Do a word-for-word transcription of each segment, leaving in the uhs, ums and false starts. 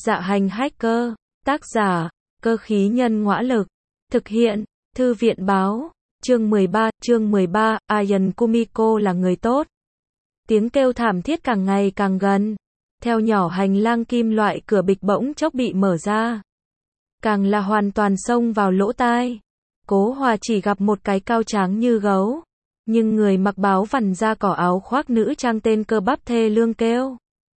Dạ hành hacker, tác giả, cơ khí nhân ngõa lực, thực hiện, thư viện báo, chương mười ba, chương mười ba, Ayan Kumiko là người tốt. Tiếng kêu thảm thiết càng ngày càng gần, theo nhỏ hành lang kim loại cửa bịch bỗng chốc bị mở ra. Càng là hoàn toàn xông vào lỗ tai. Cố Hòa chỉ gặp một cái cao tráng như gấu, nhưng người mặc báo vằn da cỏ áo khoác nữ trang tên cơ bắp thê lương kêu.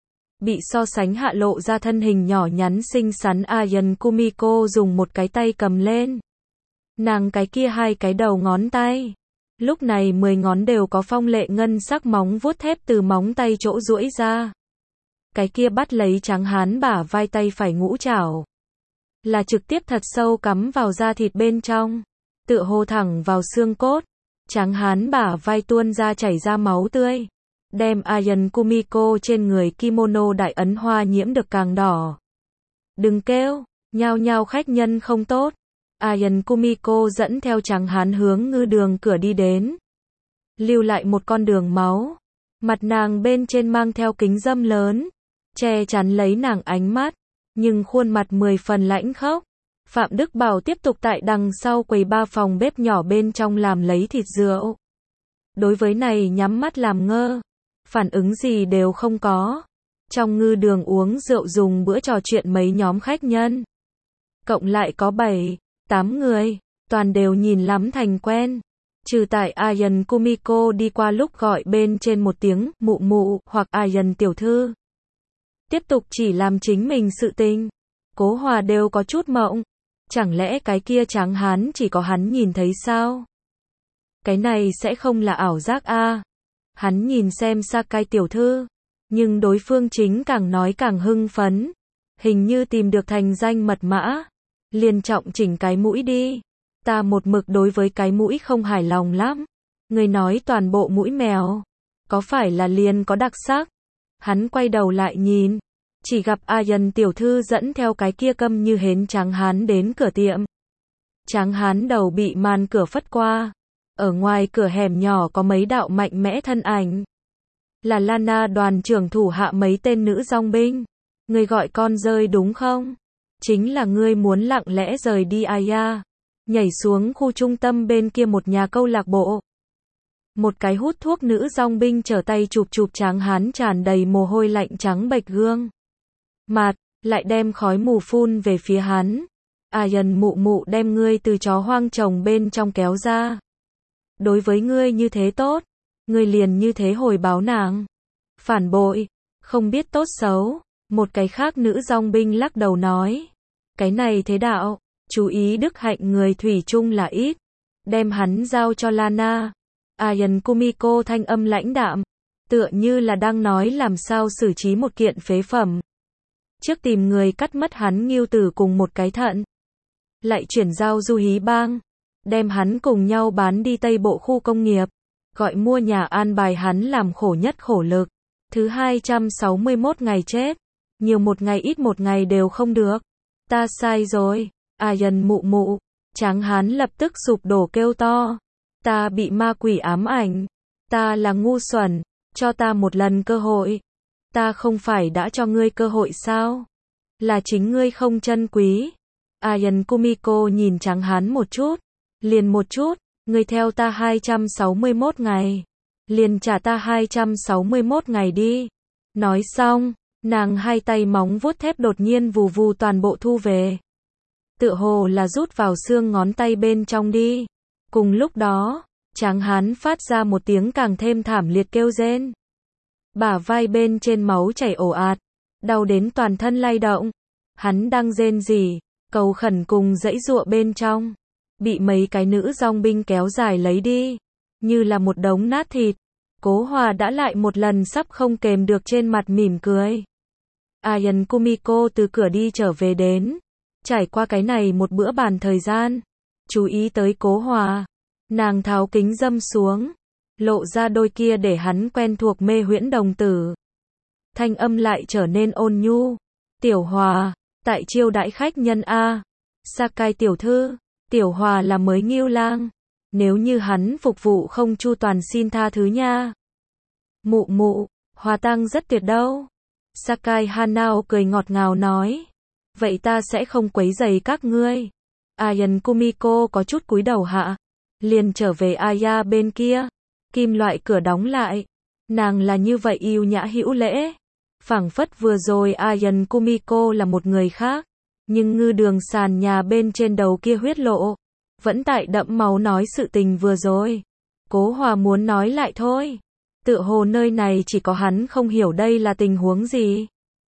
Bị so sánh hạ lộ ra thân hình nhỏ nhắn xinh xắn Ayan Kumiko dùng một cái tay cầm lên. Nàng cái kia hai cái đầu ngón tay. Lúc này mười ngón đều có phong lệ ngân sắc móng vuốt thép từ móng tay chỗ duỗi ra. Cái kia bắt lấy trắng hán bả vai tay phải ngũ trảo. Là trực tiếp thật sâu cắm vào da thịt bên trong. Tựa hồ thẳng vào xương cốt. Trắng hán bả vai tuôn ra chảy ra máu tươi. Đem Ayan Kumiko trên người kimono đại ấn hoa nhiễm được càng đỏ. Đừng kêu, nhao nhao khách nhân không tốt. Ayan Kumiko dẫn theo trắng hán hướng ngư đường cửa đi đến. Lưu lại một con đường máu. Mặt nàng bên trên mang theo kính dâm lớn. Che chắn lấy nàng ánh mắt. Nhưng khuôn mặt mười phần lãnh khốc. Phạm Đức Bảo tiếp tục tại đằng sau quầy ba phòng bếp nhỏ bên trong làm lấy thịt rượu. Đối với này nhắm mắt làm ngơ. Phản ứng gì đều không có. Trong ngư đường uống rượu dùng bữa trò chuyện mấy nhóm khách nhân. Cộng lại có bảy, tám người. Toàn đều nhìn lắm thành quen. Trừ tại Ayan Kumiko đi qua lúc gọi bên trên một tiếng mụ mụ hoặc Ayan tiểu thư. Tiếp tục chỉ làm chính mình sự tình. Cố Hòa đều có chút mộng. Chẳng lẽ cái kia tráng hán chỉ có hắn nhìn thấy sao? Cái này sẽ không là ảo giác a? À? Hắn nhìn xem Sakai tiểu thư. Nhưng đối phương chính càng nói càng hưng phấn. Hình như tìm được thành danh mật mã. Liền trọng chỉnh cái mũi đi. Ta một mực đối với cái mũi không hài lòng lắm. Người nói toàn bộ mũi mèo. Có phải là liền có đặc sắc? Hắn quay đầu lại nhìn. Chỉ gặp Ayan tiểu thư dẫn theo cái kia câm như hến tráng hán đến cửa tiệm. Tráng hán đầu bị màn cửa phất qua. Ở ngoài cửa hẻm nhỏ có mấy đạo mạnh mẽ thân ảnh. Là Lana đoàn trưởng thủ hạ mấy tên nữ dòng binh. Người gọi con rơi đúng không? Chính là ngươi muốn lặng lẽ rời đi Aya. Nhảy xuống khu trung tâm bên kia một nhà câu lạc bộ. Một cái hút thuốc nữ dòng binh trở tay chụp chụp tráng hán tràn đầy mồ hôi lạnh trắng bệch gương. Mặt, lại đem khói mù phun về phía hắn. Ayan mụ mụ đem ngươi từ chó hoang trồng bên trong kéo ra. Đối với ngươi như thế tốt, ngươi liền như thế hồi báo nàng. Phản bội, không biết tốt xấu. Một cái khác nữ dòng binh lắc đầu nói. Cái này thế đạo, chú ý đức hạnh người thủy chung là ít. Đem hắn giao cho Lana. Ayan Kumiko thanh âm lãnh đạm. Tựa như là đang nói làm sao xử trí một kiện phế phẩm. Trước tìm người cắt mất hắn ngưu tử cùng một cái thận. Lại chuyển giao Du Hí Bang. Đem hắn cùng nhau bán đi Tây Bộ khu công nghiệp. Gọi mua nhà an bài hắn làm khổ nhất khổ lực. Thứ hai trăm sáu mươi mốt ngày chết. Nhiều một ngày ít một ngày đều không được. Ta sai rồi. Ayan mụ mụ. Tráng hán lập tức sụp đổ kêu to. Ta bị ma quỷ ám ảnh. Ta là ngu xuẩn. Cho ta một lần cơ hội. Ta không phải đã cho ngươi cơ hội sao? Là chính ngươi không trân quý. Ayan Kumiko nhìn tráng hán một chút. Liền một chút. Ngươi theo ta hai trăm sáu mươi mốt ngày. Liền trả ta hai trăm sáu mươi mốt ngày đi. Nói xong. Nàng hai tay móng vuốt thép đột nhiên vù vù toàn bộ thu về. Tựa hồ là rút vào xương ngón tay bên trong đi. Cùng lúc đó, tráng hán phát ra một tiếng càng thêm thảm liệt kêu rên. Bả vai bên trên máu chảy ồ ạt. Đau đến toàn thân lay động. Hắn đang rên rỉ, cầu khẩn cùng dãy giụa bên trong. Bị mấy cái nữ dòng binh kéo dài lấy đi. Như là một đống nát thịt. Cố Hòa đã lại một lần sắp không kềm được trên mặt mỉm cười. Ayan Kumiko từ cửa đi trở về đến. Trải qua cái này một bữa bàn thời gian. Chú ý tới Cố Hòa. Nàng tháo kính dâm xuống. Lộ ra đôi kia để hắn quen thuộc mê huyễn đồng tử. Thanh âm lại trở nên ôn nhu. Tiểu Hòa, tại chiêu đãi khách nhân A. Sakai tiểu thư, Tiểu Hòa là mới ngưu lang. Nếu như hắn phục vụ không chu toàn xin tha thứ nha. Mụ mụ, Hòa tăng rất tuyệt đâu. Sakai Hanao cười ngọt ngào nói. vậy ta sẽ không quấy rầy các ngươi. Ayan Kumiko có chút cúi đầu hạ, liền trở về Aya bên kia. Kim loại cửa đóng lại. Nàng là như vậy yêu nhã hữu lễ. Phảng phất vừa rồi Ayan Kumiko là một người khác. Nhưng ngư đường sàn nhà bên trên đầu kia huyết lộ. Vẫn tại đẫm máu nói sự tình vừa rồi. Cố Hòa muốn nói lại thôi. Tựa hồ nơi này chỉ có hắn không hiểu đây là tình huống gì.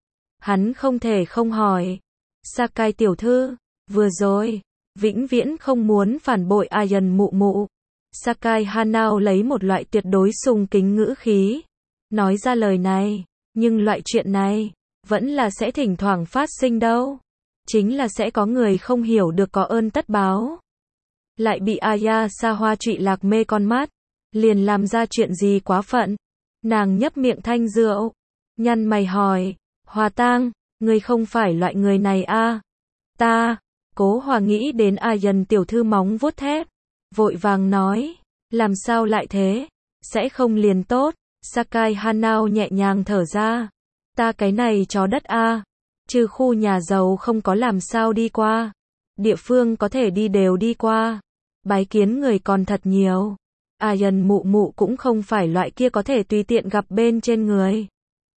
Hắn không thể không hỏi. Sakai tiểu thư, vừa rồi, vĩnh viễn không muốn phản bội Ayan mụ mụ. Sakai Hanao lấy một loại tuyệt đối sùng kính ngữ khí. Nói ra lời này, nhưng loại chuyện này, vẫn là sẽ thỉnh thoảng phát sinh đâu. Chính là sẽ có người không hiểu được có ơn tất báo. Lại bị Aya xa hoa trụy lạc mê con mắt. Liền làm ra chuyện gì quá phận. Nàng nhấp miệng thanh rượu. Nhăn mày hỏi. Hòa Tang, ngươi không phải loại người này a? Ta, Cố Hòa nghĩ đến Ayan tiểu thư móng vuốt thép. Vội vàng nói. Làm sao lại thế? Sẽ không liền tốt. Sakai Hanao nhẹ nhàng thở ra. Ta cái này chó đất a. Trừ khu nhà giàu không có làm sao đi qua. Địa phương có thể đi đều đi qua. Bái kiến người còn thật nhiều. Ayan mụ mụ cũng không phải loại kia có thể tùy tiện gặp bên trên người.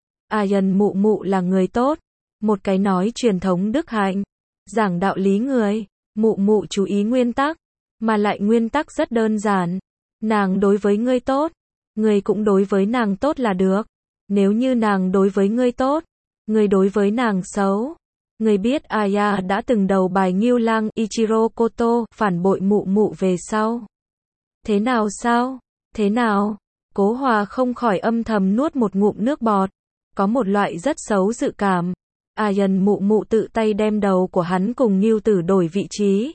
Ayan mụ mụ là người tốt. Một cái nói truyền thống đức hạnh. Giảng đạo lý người. Mụ mụ chú ý nguyên tắc. Mà lại nguyên tắc rất đơn giản. Nàng đối với ngươi tốt. Ngươi cũng đối với nàng tốt là được. Nếu như nàng đối với ngươi tốt. Ngươi đối với nàng xấu. Ngươi biết Aya đã từng đầu bài Ngưu Lang Ichiro Koto phản bội mụ mụ về sau. Thế nào sao? Thế nào? Cố Hòa không khỏi âm thầm nuốt một ngụm nước bọt. Có một loại rất xấu dự cảm. Ayan mụ mụ tự tay đem đầu của hắn cùng Ngưu Tử đổi vị trí.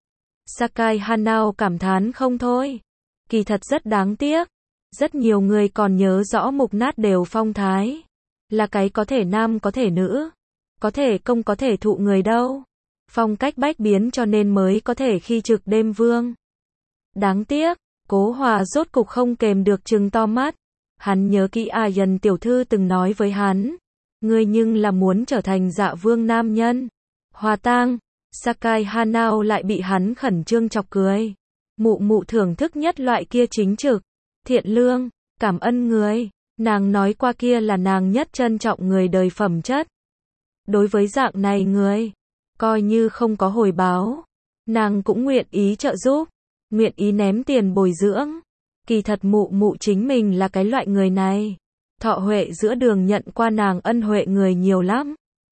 Sakai Hanao cảm thán không thôi. Kỳ thật rất đáng tiếc. Rất nhiều người còn nhớ rõ mục nát đều phong thái. Là cái có thể nam có thể nữ. Có thể công có thể thụ người đâu. Phong cách bách biến cho nên mới có thể khi trực đêm vương. Đáng tiếc, Cố Hòa rốt cục không kềm được trừng to mắt. Hắn nhớ kỹ Ayan tiểu thư từng nói với hắn. Ngươi nhưng là muốn trở thành dạ vương nam nhân. Hòa Tang, Sakai Hanao lại bị hắn khẩn trương chọc cười. Mụ mụ thưởng thức nhất loại kia chính trực, thiện lương, cảm ơn người. Nàng nói qua kia là nàng nhất trân trọng người đời phẩm chất. Đối với dạng này người, coi như không có hồi báo, nàng cũng nguyện ý trợ giúp, nguyện ý ném tiền bồi dưỡng. Kỳ thật mụ mụ chính mình là cái loại người này. Thọ huệ giữa đường nhận qua nàng ân huệ người nhiều lắm.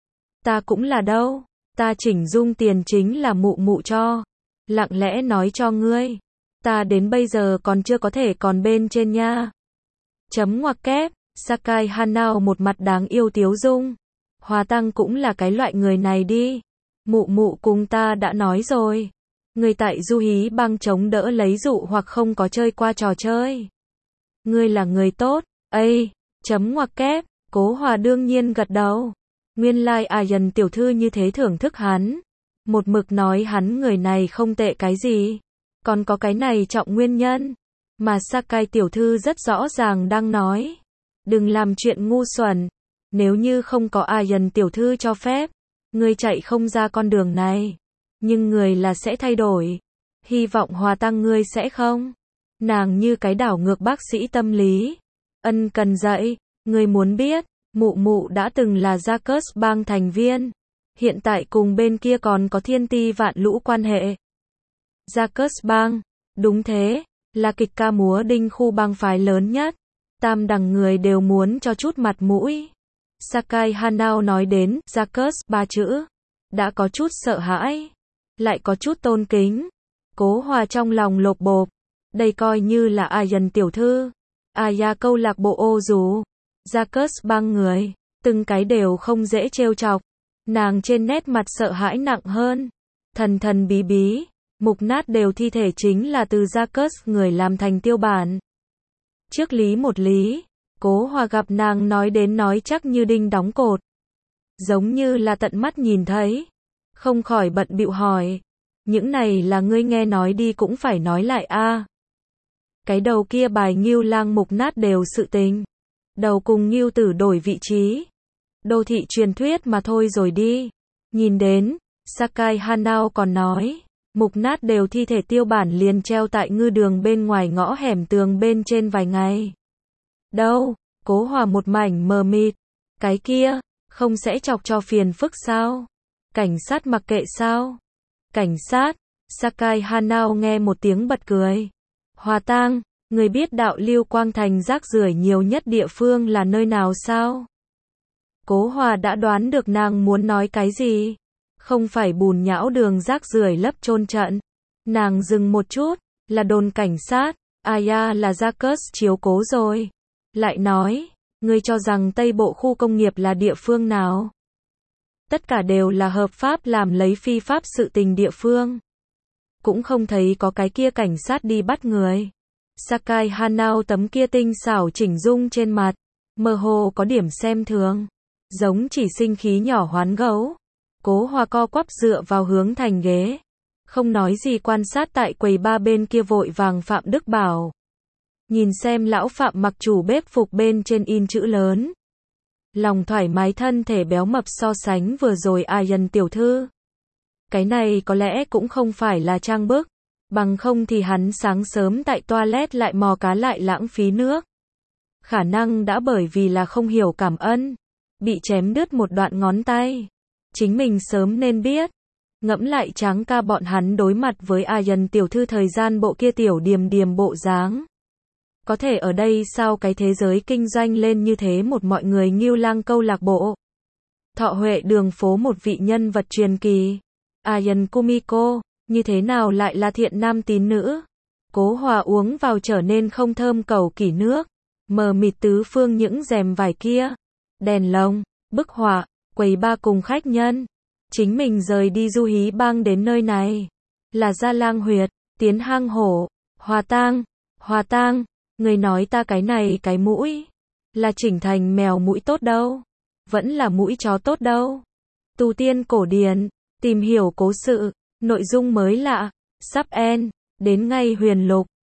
Ta cũng là đâu, ta chỉnh dung tiền chính là mụ mụ cho. Lặng lẽ nói cho ngươi, ta đến bây giờ còn chưa có thể còn bên trên nha. Chấm ngoặc kép, Sakai Hanao một mặt đáng yêu tiếu dung. Hòa Tăng cũng là cái loại người này đi. Mụ mụ cùng ta đã nói rồi. Người tại du hí băng chống đỡ lấy dụ hoặc không có chơi qua trò chơi. Ngươi là người tốt, ây, chấm ngoặc kép, Cố Hòa đương nhiên gật đầu. Nguyên lai like Ayan tiểu thư như thế thưởng thức hắn. Một mực nói hắn người này không tệ cái gì. Còn có cái này trọng nguyên nhân. Mà Sakai tiểu thư rất rõ ràng đang nói. Đừng làm chuyện ngu xuẩn. Nếu như không có Ayan tiểu thư cho phép, ngươi chạy không ra con đường này. Nhưng người là sẽ thay đổi. Hy vọng Hòa Tăng ngươi sẽ không. Nàng như cái đảo ngược bác sĩ tâm lý. Ân cần dạy, ngươi muốn biết, mụ mụ đã từng là Jacques bang thành viên. Hiện tại cùng bên kia còn có thiên ti vạn lũ quan hệ. Jacques bang, đúng thế, là kịch ca múa đinh khu bang phái lớn nhất. Tam đẳng người đều muốn cho chút mặt mũi. Sakai Hanao nói đến Jacques ba chữ. Đã có chút sợ hãi. Lại có chút tôn kính. Cố Hòa trong lòng lột bộp. Đây coi như là Ayan tiểu thư. Aya câu lạc bộ ô dù. Jacques bang người. Từng cái đều không dễ trêu chọc. Nàng trên nét mặt sợ hãi nặng hơn. Thần thần bí bí. Mục nát đều thi thể chính là từ Jacques người làm thành tiêu bản. Trước lý một lý. Cố Hòa gặp nàng nói đến nói chắc như đinh đóng cột. Giống như là tận mắt nhìn thấy. Không khỏi bận bịu hỏi. Những này là ngươi nghe nói đi cũng phải nói lại a. Cái đầu kia bài Ngưu Lang mục nát đều sự tình. Đầu cùng Ngưu Tử đổi vị trí. Đô thị truyền thuyết mà thôi rồi đi. Nhìn đến, Sakai Hanao còn nói, mục nát đều thi thể tiêu bản liền treo tại ngư đường bên ngoài ngõ hẻm tường bên trên vài ngày. Đâu, Cố Hòa một mảnh mờ mịt. Cái kia, không sẽ chọc cho phiền phức sao? Cảnh sát mặc kệ sao? Cảnh sát, Sakai Hanao nghe một tiếng bật cười. Hòa Tang, người biết đạo Lưu Quang Thành rác rưởi nhiều nhất địa phương là nơi nào sao? Cố Hòa đã đoán được nàng muốn nói cái gì. Không phải bùn nhão đường rác rưởi lấp chôn trận. Nàng dừng một chút, là đồn cảnh sát, Aya là Jacques chiếu cố rồi. Lại nói, ngươi cho rằng Tây Bộ khu công nghiệp là địa phương nào? Tất cả đều là hợp pháp làm lấy phi pháp sự tình địa phương. Cũng không thấy có cái kia cảnh sát đi bắt người. Sakai Hanao tấm kia tinh xảo chỉnh dung trên mặt, mơ hồ có điểm xem thường. Giống chỉ sinh khí nhỏ hoán gấu. Cố Hòa co quắp dựa vào hướng thành ghế. Không nói gì quan sát tại quầy ba bên kia vội vàng Phạm Đức Bảo. Nhìn xem lão Phạm mặc chủ bếp phục bên trên in chữ lớn. Lòng thoải mái thân thể béo mập so sánh vừa rồi Ayan tiểu thư. Cái này có lẽ cũng không phải là trang bức. Bằng không thì hắn sáng sớm tại toilet lại mò cá lại lãng phí nước. Khả năng đã bởi vì là không hiểu cảm ơn. Bị chém đứt một đoạn ngón tay. Chính mình sớm nên biết. Ngẫm lại Tráng ca bọn hắn đối mặt với Ayan tiểu thư thời gian bộ kia tiểu điềm điềm bộ dáng. Có thể ở đây sao cái thế giới kinh doanh lên như thế một mọi người Ngưu Lang câu lạc bộ. Thọ Huệ đường phố một vị nhân vật truyền kỳ. Ayan Kumiko, như thế nào lại là thiện nam tín nữ? Cố Hòa uống vào trở nên không thơm cầu kỷ nước. Mờ mịt tứ phương những rèm vải kia. Đèn lồng, bức họa, quầy ba cùng khách nhân. Chính mình rời đi du hí bang đến nơi này. Là ra lang huyệt, tiến hang hổ. Hòa Tang, Hòa Tang, người nói ta cái này cái mũi. Là chỉnh thành mèo mũi tốt đâu. Vẫn là mũi chó tốt đâu. Tu tiên cổ điển, tìm hiểu cố sự, nội dung mới lạ. Sắp end, đến ngay huyền lục.